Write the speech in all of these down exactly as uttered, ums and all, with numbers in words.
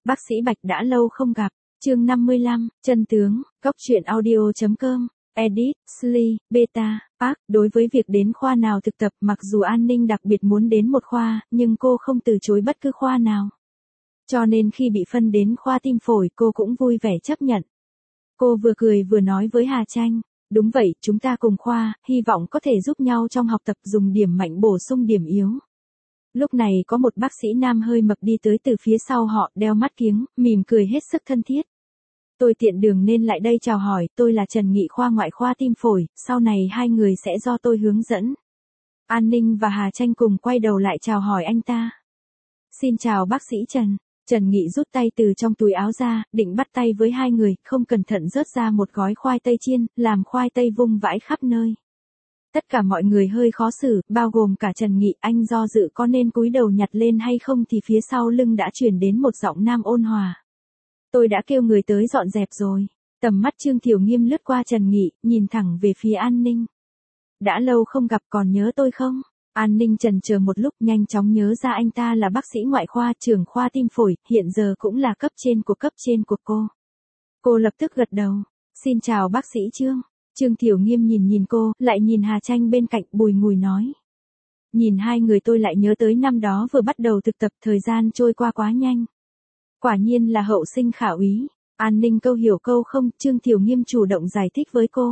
Bác sĩ Bạch đã lâu không gặp. Chương năm mươi lăm, chân tướng, góc truyện audio chấm com, edit, Sly, Beta, Park. Đối với việc đến khoa nào thực tập, mặc dù An Ninh đặc biệt muốn đến một khoa, nhưng cô không từ chối bất cứ khoa nào. Cho nên khi bị phân đến khoa tim phổi, cô cũng vui vẻ chấp nhận. Cô vừa cười vừa nói với Hà Tranh, đúng vậy, chúng ta cùng khoa, hy vọng có thể giúp nhau trong học tập, dùng điểm mạnh bổ sung điểm yếu. Lúc này có một bác sĩ nam hơi mập đi tới từ phía sau họ, đeo mắt kiếng, mỉm cười hết sức thân thiết. Tôi tiện đường nên lại đây chào hỏi, tôi là Trần Nghị, khoa ngoại khoa tim phổi, sau này hai người sẽ do tôi hướng dẫn. An Ninh và Hà Tranh cùng quay đầu lại chào hỏi anh ta. Xin chào bác sĩ Trần. Trần Nghị rút tay từ trong túi áo ra, định bắt tay với hai người, không cẩn thận rớt ra một gói khoai tây chiên, làm khoai tây vung vãi khắp nơi. Tất cả mọi người hơi khó xử, bao gồm cả Trần Nghị. Anh do dự có nên cúi đầu nhặt lên hay không thì phía sau lưng đã truyền đến một giọng nam ôn hòa. Tôi đã kêu người tới dọn dẹp rồi. Tầm mắt Trương Thiểu Nghiêm lướt qua Trần Nghị, nhìn thẳng về phía An Ninh. Đã lâu không gặp, còn nhớ tôi không? An Ninh chần chờ một lúc, nhanh chóng nhớ ra anh ta là bác sĩ ngoại khoa, trưởng khoa tim phổi, hiện giờ cũng là cấp trên của cấp trên của cô. Cô lập tức gật đầu. Xin chào bác sĩ Trương. Trương Thiểu Nghiêm nhìn nhìn cô, lại nhìn Hà Tranh bên cạnh, bùi ngùi nói. Nhìn hai người tôi lại nhớ tới năm đó vừa bắt đầu thực tập, thời gian trôi qua quá nhanh. Quả nhiên là hậu sinh khả úy. An Ninh câu hiểu câu không, Trương Thiểu Nghiêm chủ động giải thích với cô.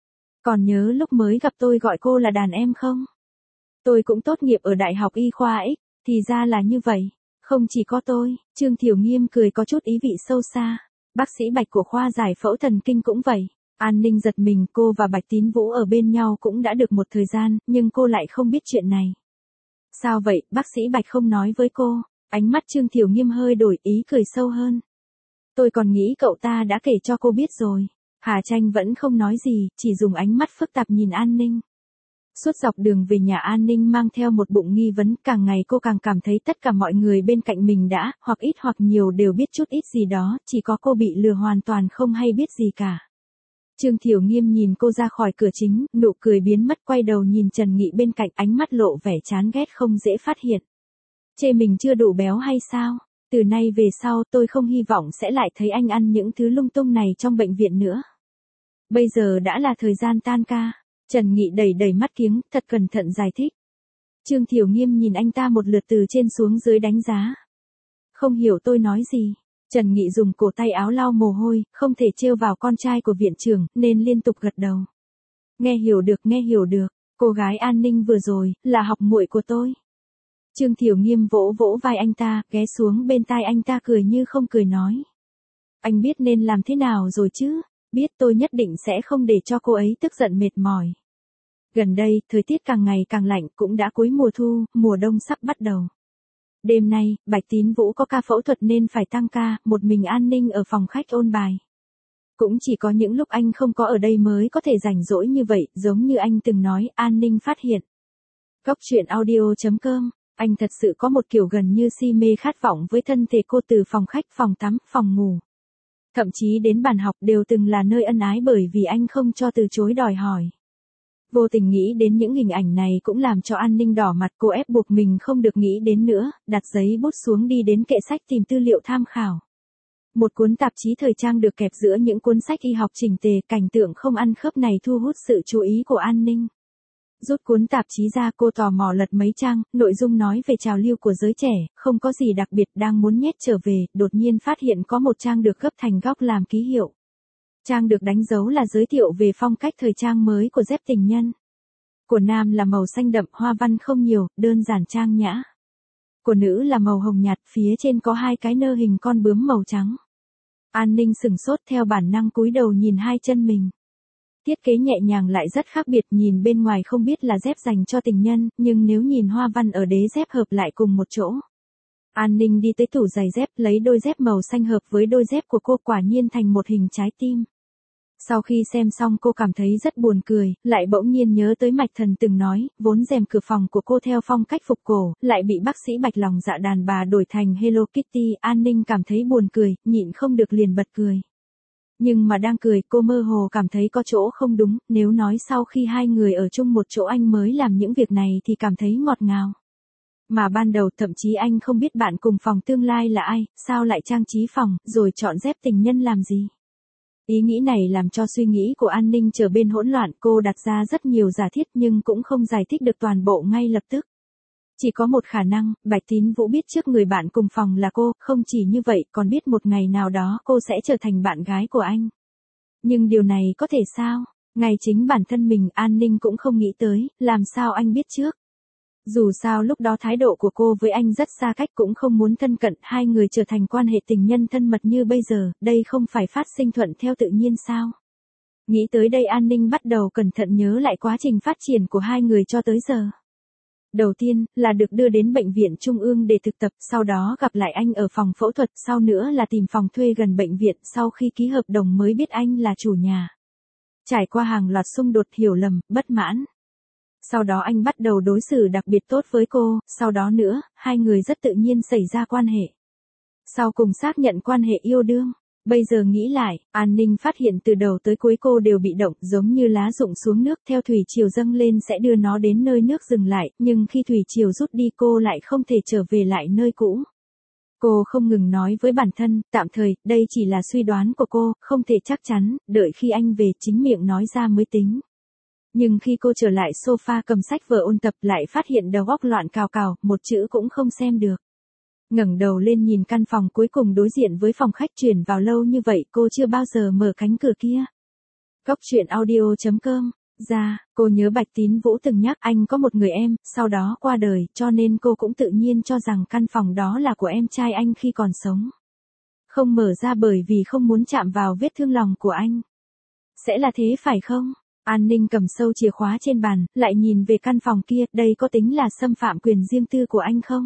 Còn nhớ lúc mới gặp tôi gọi cô là đàn em không? Tôi cũng tốt nghiệp ở Đại học Y khoa X, thì ra là như vậy. Không chỉ có tôi, Trương Thiểu Nghiêm cười có chút ý vị sâu xa. Bác sĩ Bạch của khoa giải phẫu thần kinh cũng vậy. An Ninh giật mình, cô và Bạch Tín Vũ ở bên nhau cũng đã được một thời gian, nhưng cô lại không biết chuyện này. Sao vậy, bác sĩ Bạch không nói với cô? Ánh mắt Trương Thiểu Nghiêm hơi đổi, ý cười sâu hơn. Tôi còn nghĩ cậu ta đã kể cho cô biết rồi. Hà Tranh vẫn không nói gì, chỉ dùng ánh mắt phức tạp nhìn An Ninh. Suốt dọc đường về nhà, An Ninh mang theo một bụng nghi vấn, càng ngày cô càng cảm thấy tất cả mọi người bên cạnh mình đã, hoặc ít hoặc nhiều đều biết chút ít gì đó, chỉ có cô bị lừa hoàn toàn không hay biết gì cả. Trương Thiểu Nghiêm nhìn cô ra khỏi cửa chính, nụ cười biến mất, quay đầu nhìn Trần Nghị bên cạnh, ánh mắt lộ vẻ chán ghét không dễ phát hiện. Chê mình chưa đủ béo hay sao? Từ nay về sau tôi không hy vọng sẽ lại thấy anh ăn những thứ lung tung này trong bệnh viện nữa. Bây giờ đã là thời gian tan ca. Trần Nghị đẩy đẩy mắt kiếng, thật cẩn thận giải thích. Trương Thiểu Nghiêm nhìn anh ta một lượt từ trên xuống dưới đánh giá. Không hiểu tôi nói gì. Trần Nghị dùng cổ tay áo lau mồ hôi, không thể trêu vào con trai của viện trưởng, nên liên tục gật đầu. Nghe hiểu được, nghe hiểu được, cô gái An Ninh vừa rồi, là học muội của tôi. Trương Thiểu Nghiêm vỗ vỗ vai anh ta, ghé xuống bên tai anh ta, cười như không cười nói. Anh biết nên làm thế nào rồi chứ? Biết, tôi nhất định sẽ không để cho cô ấy tức giận mệt mỏi. Gần đây, thời tiết càng ngày càng lạnh, cũng đã cuối mùa thu, mùa đông sắp bắt đầu. Đêm nay, Bạch Tín Vũ có ca phẫu thuật nên phải tăng ca, một mình An Ninh ở phòng khách ôn bài. Cũng chỉ có những lúc anh không có ở đây mới có thể rảnh rỗi như vậy, giống như anh từng nói, An Ninh phát hiện. Góc truyện audio chấm com, anh thật sự có một kiểu gần như si mê khát vọng với thân thể cô, từ phòng khách, phòng tắm, phòng ngủ. Thậm chí đến bàn học đều từng là nơi ân ái, bởi vì anh không cho từ chối đòi hỏi. Vô tình nghĩ đến những hình ảnh này cũng làm cho An Ninh đỏ mặt, cô ép buộc mình không được nghĩ đến nữa, đặt giấy bút xuống đi đến kệ sách tìm tư liệu tham khảo. Một cuốn tạp chí thời trang được kẹp giữa những cuốn sách y học chỉnh tề, cảnh tượng không ăn khớp này thu hút sự chú ý của An Ninh. Rút cuốn tạp chí ra, cô tò mò lật mấy trang, nội dung nói về trào lưu của giới trẻ, không có gì đặc biệt, đang muốn nhét trở về, đột nhiên phát hiện có một trang được gấp thành góc làm ký hiệu. Trang được đánh dấu là giới thiệu về phong cách thời trang mới của dép tình nhân. Của nam là màu xanh đậm, hoa văn không nhiều, đơn giản trang nhã. Của nữ là màu hồng nhạt, phía trên có hai cái nơ hình con bướm màu trắng. An Ninh sừng sốt, theo bản năng cúi đầu nhìn hai chân mình. Thiết kế nhẹ nhàng lại rất khác biệt, nhìn bên ngoài không biết là dép dành cho tình nhân, nhưng nếu nhìn hoa văn ở đế dép hợp lại cùng một chỗ. An Ninh đi tới tủ giày dép, lấy đôi dép màu xanh hợp với đôi dép của cô, quả nhiên thành một hình trái tim. Sau khi xem xong cô cảm thấy rất buồn cười, lại bỗng nhiên nhớ tới Mạch Thần từng nói, vốn rèm cửa phòng của cô theo phong cách phục cổ, lại bị bác sĩ Bạch lòng dạ đàn bà đổi thành Hello Kitty. An Ninh cảm thấy buồn cười, nhịn không được liền bật cười. Nhưng mà đang cười, cô mơ hồ cảm thấy có chỗ không đúng, nếu nói sau khi hai người ở chung một chỗ anh mới làm những việc này thì cảm thấy ngọt ngào. Mà ban đầu thậm chí anh không biết bạn cùng phòng tương lai là ai, sao lại trang trí phòng, rồi chọn dép tình nhân làm gì. Ý nghĩ này làm cho suy nghĩ của An Ninh trở bên hỗn loạn, cô đặt ra rất nhiều giả thiết nhưng cũng không giải thích được toàn bộ ngay lập tức. Chỉ có một khả năng, Bạch Tín Vũ biết trước người bạn cùng phòng là cô, không chỉ như vậy còn biết một ngày nào đó cô sẽ trở thành bạn gái của anh. Nhưng điều này có thể sao? Ngay chính bản thân mình An Ninh cũng không nghĩ tới, làm sao anh biết trước? Dù sao lúc đó thái độ của cô với anh rất xa cách, cũng không muốn thân cận, hai người trở thành quan hệ tình nhân thân mật như bây giờ, đây không phải phát sinh thuận theo tự nhiên sao? Nghĩ tới đây An Ninh bắt đầu cẩn thận nhớ lại quá trình phát triển của hai người cho tới giờ. Đầu tiên, là được đưa đến bệnh viện Trung ương để thực tập, sau đó gặp lại anh ở phòng phẫu thuật, sau nữa là tìm phòng thuê gần bệnh viện, sau khi ký hợp đồng mới biết anh là chủ nhà. Trải qua hàng loạt xung đột, hiểu lầm, bất mãn. Sau đó anh bắt đầu đối xử đặc biệt tốt với cô, sau đó nữa, hai người rất tự nhiên xảy ra quan hệ. Sau cùng xác nhận quan hệ yêu đương. Bây giờ nghĩ lại, An Ninh phát hiện từ đầu tới cuối cô đều bị động, giống như lá rụng xuống nước, theo thủy triều dâng lên sẽ đưa nó đến nơi nước dừng lại, nhưng khi thủy triều rút đi cô lại không thể trở về lại nơi cũ. Cô không ngừng nói với bản thân, tạm thời, đây chỉ là suy đoán của cô, không thể chắc chắn, đợi khi anh về chính miệng nói ra mới tính. Nhưng khi cô trở lại sofa cầm sách vở ôn tập lại phát hiện đầu óc loạn cào cào, một chữ cũng không xem được. Ngẩng đầu lên nhìn căn phòng cuối cùng đối diện với phòng khách, chuyển vào lâu như vậy cô chưa bao giờ mở cánh cửa kia. Góc truyện audio chấm com. Ra, cô nhớ Bạch Tín Vũ từng nhắc anh có một người em, sau đó qua đời, cho nên cô cũng tự nhiên cho rằng căn phòng đó là của em trai anh khi còn sống. Không mở ra bởi vì không muốn chạm vào vết thương lòng của anh. Sẽ là thế phải không? An Ninh cầm sâu chìa khóa trên bàn, lại nhìn về căn phòng kia, đây có tính là xâm phạm quyền riêng tư của anh không?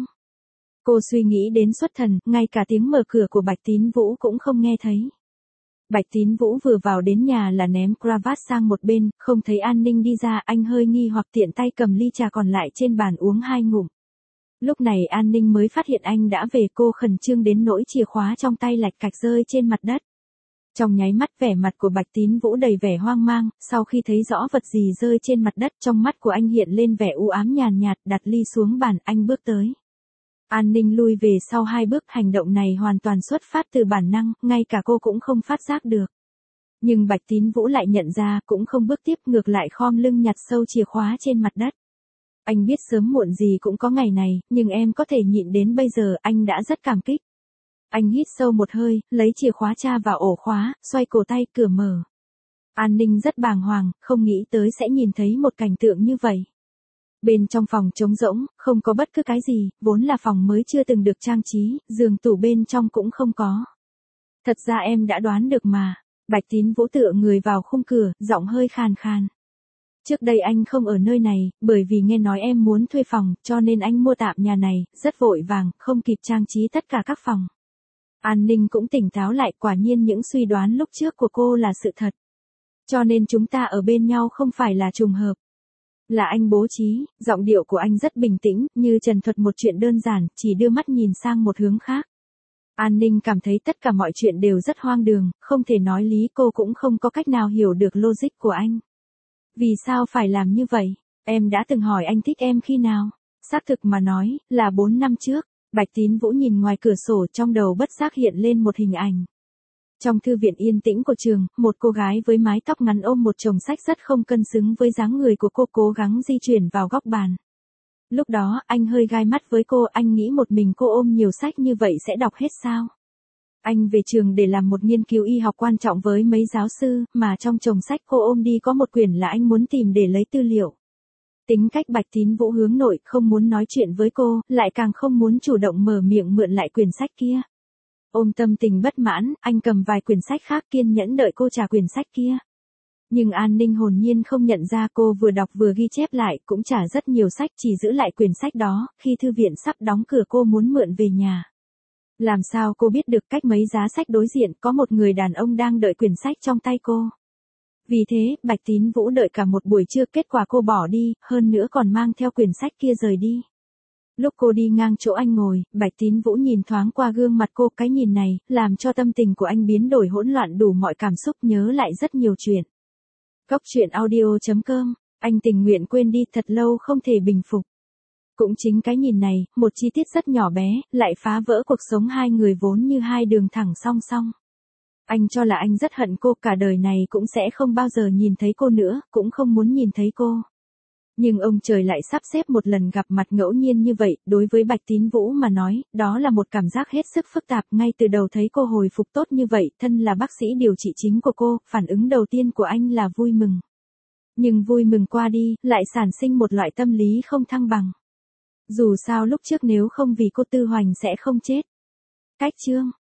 Cô suy nghĩ đến xuất thần, ngay cả tiếng mở cửa của Bạch Tín Vũ cũng không nghe thấy. Bạch Tín Vũ vừa vào đến nhà là ném cravat sang một bên, không thấy An Ninh đi ra, anh hơi nghi hoặc tiện tay cầm ly trà còn lại trên bàn uống hai ngụm. Lúc này An Ninh mới phát hiện anh đã về, cô khẩn trương đến nỗi chìa khóa trong tay lạch cạch rơi trên mặt đất. Trong nháy mắt vẻ mặt của Bạch Tín Vũ đầy vẻ hoang mang, sau khi thấy rõ vật gì rơi trên mặt đất, trong mắt của anh hiện lên vẻ u ám nhàn nhạt, đặt ly xuống bàn, anh bước tới. An Ninh lui về sau hai bước, hành động này hoàn toàn xuất phát từ bản năng, ngay cả cô cũng không phát giác được. Nhưng Bạch Tín Vũ lại nhận ra, cũng không bước tiếp, ngược lại khom lưng nhặt sâu chìa khóa trên mặt đất. Anh biết sớm muộn gì cũng có ngày này, nhưng em có thể nhịn đến bây giờ, anh đã rất cảm kích. Anh hít sâu một hơi, lấy chìa khóa tra vào ổ khóa, xoay cổ tay, cửa mở. An Ninh rất bàng hoàng, không nghĩ tới sẽ nhìn thấy một cảnh tượng như vậy. Bên trong phòng trống rỗng, không có bất cứ cái gì, vốn là phòng mới chưa từng được trang trí, giường tủ bên trong cũng không có. Thật ra em đã đoán được mà. Bạch Tín Vũ tựa người vào khung cửa, giọng hơi khàn khàn. Trước đây anh không ở nơi này, bởi vì nghe nói em muốn thuê phòng, cho nên anh mua tạm nhà này, rất vội vàng, không kịp trang trí tất cả các phòng. An Ninh cũng tỉnh táo lại, quả nhiên những suy đoán lúc trước của cô là sự thật. Cho nên chúng ta ở bên nhau không phải là trùng hợp. Là anh bố trí, giọng điệu của anh rất bình tĩnh, như trần thuật một chuyện đơn giản, chỉ đưa mắt nhìn sang một hướng khác. An Ninh cảm thấy tất cả mọi chuyện đều rất hoang đường, không thể nói lý, cô cũng không có cách nào hiểu được logic của anh. Vì sao phải làm như vậy? Em đã từng hỏi anh thích em khi nào? Xác thực mà nói, là bốn năm trước. Bạch Tín Vũ nhìn ngoài cửa sổ, trong đầu bất giác hiện lên một hình ảnh. Trong thư viện yên tĩnh của trường, một cô gái với mái tóc ngắn ôm một chồng sách rất không cân xứng với dáng người của cô, cố gắng di chuyển vào góc bàn. Lúc đó, anh hơi gai mắt với cô, anh nghĩ một mình cô ôm nhiều sách như vậy sẽ đọc hết sao? Anh về trường để làm một nghiên cứu y học quan trọng với mấy giáo sư, mà trong chồng sách cô ôm đi có một quyển là anh muốn tìm để lấy tư liệu. Tính cách Bạch Tín Vũ hướng nội, không muốn nói chuyện với cô, lại càng không muốn chủ động mở miệng mượn lại quyển sách kia. Ôm tâm tình bất mãn, anh cầm vài quyển sách khác kiên nhẫn đợi cô trả quyển sách kia. Nhưng An Ninh hồn nhiên không nhận ra cô vừa đọc vừa ghi chép lại, cũng trả rất nhiều sách, chỉ giữ lại quyển sách đó, khi thư viện sắp đóng cửa cô muốn mượn về nhà. Làm sao cô biết được cách mấy giá sách đối diện có một người đàn ông đang đợi quyển sách trong tay cô. Vì thế, Bạch Tín Vũ đợi cả một buổi trưa, kết quả cô bỏ đi, hơn nữa còn mang theo quyển sách kia rời đi. Lúc cô đi ngang chỗ anh ngồi, Bạch Tín Vũ nhìn thoáng qua gương mặt cô, cái nhìn này, làm cho tâm tình của anh biến đổi hỗn loạn, đủ mọi cảm xúc, nhớ lại rất nhiều chuyện. Góc truyện audio chấm com, anh tình nguyện quên đi, thật lâu không thể bình phục. Cũng chính cái nhìn này, một chi tiết rất nhỏ bé, lại phá vỡ cuộc sống hai người vốn như hai đường thẳng song song. Anh cho là anh rất hận cô, cả đời này cũng sẽ không bao giờ nhìn thấy cô nữa, cũng không muốn nhìn thấy cô. Nhưng ông trời lại sắp xếp một lần gặp mặt ngẫu nhiên như vậy, đối với Bạch Tín Vũ mà nói, đó là một cảm giác hết sức phức tạp. Ngay từ đầu thấy cô hồi phục tốt như vậy, thân là bác sĩ điều trị chính của cô, phản ứng đầu tiên của anh là vui mừng. Nhưng vui mừng qua đi, lại sản sinh một loại tâm lý không thăng bằng. Dù sao lúc trước nếu không vì cô Tư Hoành sẽ không chết. Cách chương